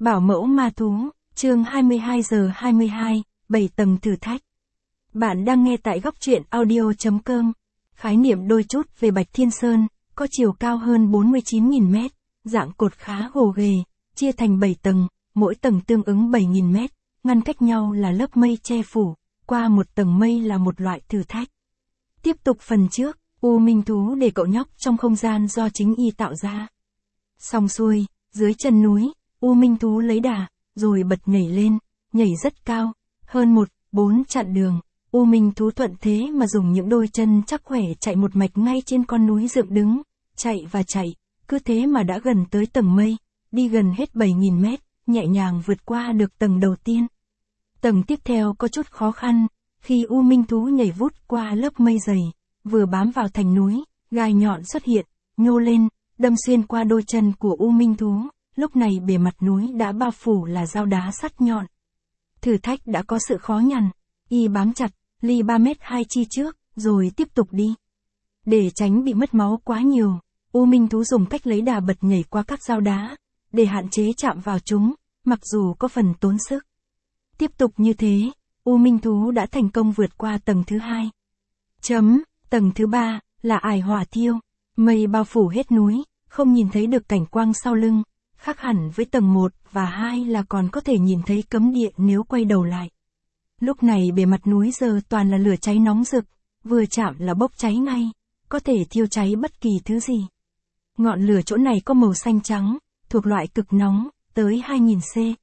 Bảo mẫu ma thú, chương 22 giờ 22, 7 tầng thử thách. Bạn đang nghe tại góc truyện audio.com. Khái niệm đôi chút về Bạch Thiên Sơn, có chiều cao hơn 49.000 mét, dạng cột khá gồ ghề, chia thành 7 tầng, mỗi tầng tương ứng 7.000 mét, ngăn cách nhau là lớp mây che phủ, qua một tầng mây là một loại thử thách. Tiếp tục phần trước, U Minh Thú để cậu nhóc trong không gian do chính y tạo ra. Xong xuôi, dưới chân núi, U Minh Thú lấy đà, rồi bật nhảy lên, nhảy rất cao, hơn 1-4 chặng đường. U Minh Thú thuận thế mà dùng những đôi chân chắc khỏe chạy một mạch ngay trên con núi dựng đứng, chạy và chạy, cứ thế mà đã gần tới tầng mây, đi gần hết 7.000 mét, nhẹ nhàng vượt qua được tầng đầu tiên. Tầng tiếp theo có chút khó khăn, khi U Minh Thú nhảy vút qua lớp mây dày, vừa bám vào thành núi, gai nhọn xuất hiện, nhô lên, đâm xuyên qua đôi chân của U Minh Thú, lúc này bề mặt núi đã bao phủ là dao đá sắt nhọn. Thử thách đã có sự khó nhằn, y bám chặt, ly 3m2 chi trước, rồi tiếp tục đi. Để tránh bị mất máu quá nhiều, U Minh Thú dùng cách lấy đà bật nhảy qua các dao đá, để hạn chế chạm vào chúng, mặc dù có phần tốn sức. Tiếp tục như thế, U Minh Thú đã thành công vượt qua tầng thứ 2. Tầng thứ 3, là ải hỏa thiêu, mây bao phủ hết núi, không nhìn thấy được cảnh quang sau lưng, khác hẳn với tầng 1 và 2 là còn có thể nhìn thấy cấm địa nếu quay đầu lại. Lúc này bề mặt núi giờ toàn là lửa cháy nóng rực, vừa chạm là bốc cháy ngay, có thể thiêu cháy bất kỳ thứ gì. Ngọn lửa chỗ này có màu xanh trắng, thuộc loại cực nóng, tới 2000C.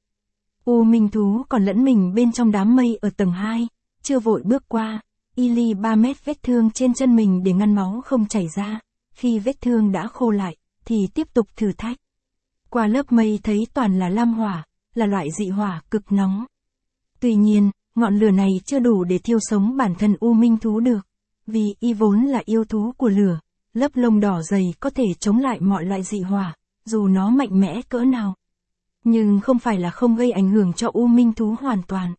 U Minh Thú còn lẫn mình bên trong đám mây ở tầng 2, chưa vội bước qua, y ly 3 mét vết thương trên chân mình để ngăn máu không chảy ra, khi vết thương đã khô lại, thì tiếp tục thử thách. Qua lớp mây thấy toàn là lam hỏa, là loại dị hỏa cực nóng. Tuy nhiên, ngọn lửa này chưa đủ để thiêu sống bản thân U Minh Thú được, vì y vốn là yêu thú của lửa, lớp lông đỏ dày có thể chống lại mọi loại dị hỏa, dù nó mạnh mẽ cỡ nào. Nhưng không phải là không gây ảnh hưởng cho U Minh Thú hoàn toàn.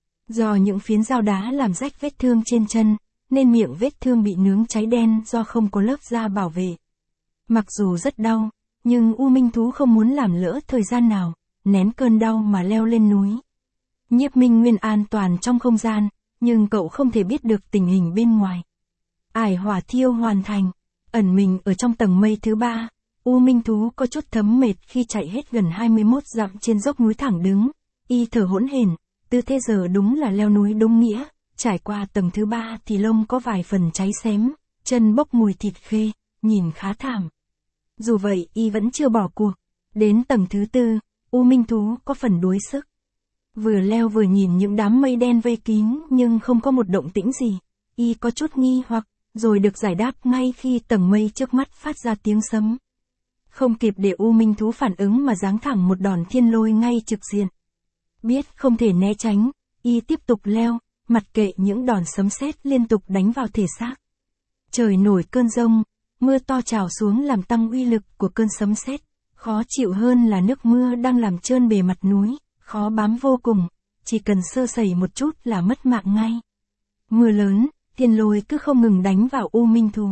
Do những phiến dao đá làm rách vết thương trên chân, nên miệng vết thương bị nướng cháy đen do không có lớp da bảo vệ. Mặc dù rất đau, nhưng U Minh Thú không muốn làm lỡ thời gian nào, nén cơn đau mà leo lên núi. Nhiếp Minh Nguyên an toàn trong không gian, nhưng cậu không thể biết được tình hình bên ngoài. Ải hỏa thiêu hoàn thành, ẩn mình ở trong tầng mây thứ 3, U Minh Thú có chút thấm mệt khi chạy hết gần 21 dặm trên dốc núi thẳng đứng, y thở hỗn hển, tư thế giờ đúng là leo núi đúng nghĩa, trải qua tầng thứ 3 thì lông có vài phần cháy xém, chân bốc mùi thịt khê, nhìn khá thảm. Dù vậy y vẫn chưa bỏ cuộc, đến tầng thứ 4, U Minh Thú có phần đuối sức. Vừa leo vừa nhìn những đám mây đen vây kín nhưng không có một động tĩnh gì, y có chút nghi hoặc, rồi được giải đáp ngay khi tầng mây trước mắt phát ra tiếng sấm. Không kịp để U Minh Thú phản ứng mà giáng thẳng một đòn thiên lôi ngay trực diện. Biết không thể né tránh, y tiếp tục leo, mặc kệ những đòn sấm sét liên tục đánh vào thể xác. Trời nổi cơn giông, mưa to trào xuống làm tăng uy lực của cơn sấm sét, khó chịu hơn là nước mưa đang làm trơn bề mặt núi, khó bám vô cùng, chỉ cần sơ sẩy một chút là mất mạng ngay. Mưa lớn, thiên lôi cứ không ngừng đánh vào U Minh Thú.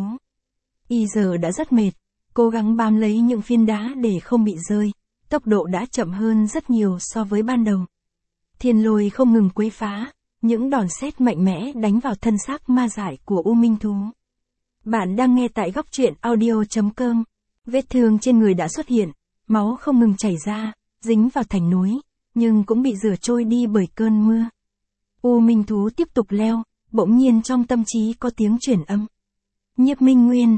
Y giờ đã rất mệt, cố gắng bám lấy những phiến đá để không bị rơi, tốc độ đã chậm hơn rất nhiều so với ban đầu. Thiên lôi không ngừng quấy phá, những đòn sét mạnh mẽ đánh vào thân xác ma dại của U Minh Thú. Bạn đang nghe tại góc truyện audio.com. Vết thương trên người đã xuất hiện, máu không ngừng chảy ra, dính vào thành núi, nhưng cũng bị rửa trôi đi bởi cơn mưa. U Minh Thú tiếp tục leo, bỗng nhiên trong tâm trí có tiếng chuyển âm. Nhiếp Minh Nguyên,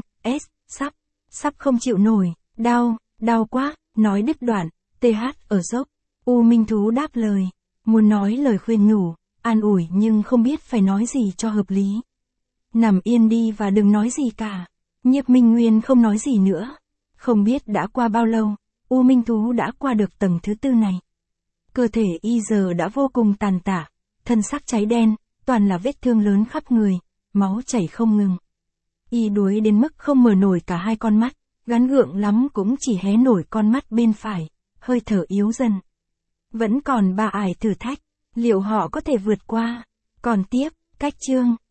sắp không chịu nổi, đau quá, nói đứt đoạn, ở dốc. U Minh Thú đáp lời, muốn nói lời khuyên nhủ, an ủi nhưng không biết phải nói gì cho hợp lý. Nằm yên đi và đừng nói gì cả. Nhiếp Minh Nguyên không nói gì nữa. Không biết đã qua bao lâu, U Minh Thú đã qua được tầng thứ 4 này. Cơ thể y giờ đã vô cùng tàn tạ, thân xác cháy đen, toàn là vết thương lớn khắp người, máu chảy không ngừng. Y đuối đến mức không mở nổi cả hai con mắt, gắng gượng lắm cũng chỉ hé nổi con mắt bên phải, hơi thở yếu dần. Vẫn còn 3 ải thử thách, liệu họ có thể vượt qua? Còn tiếp, cách chương.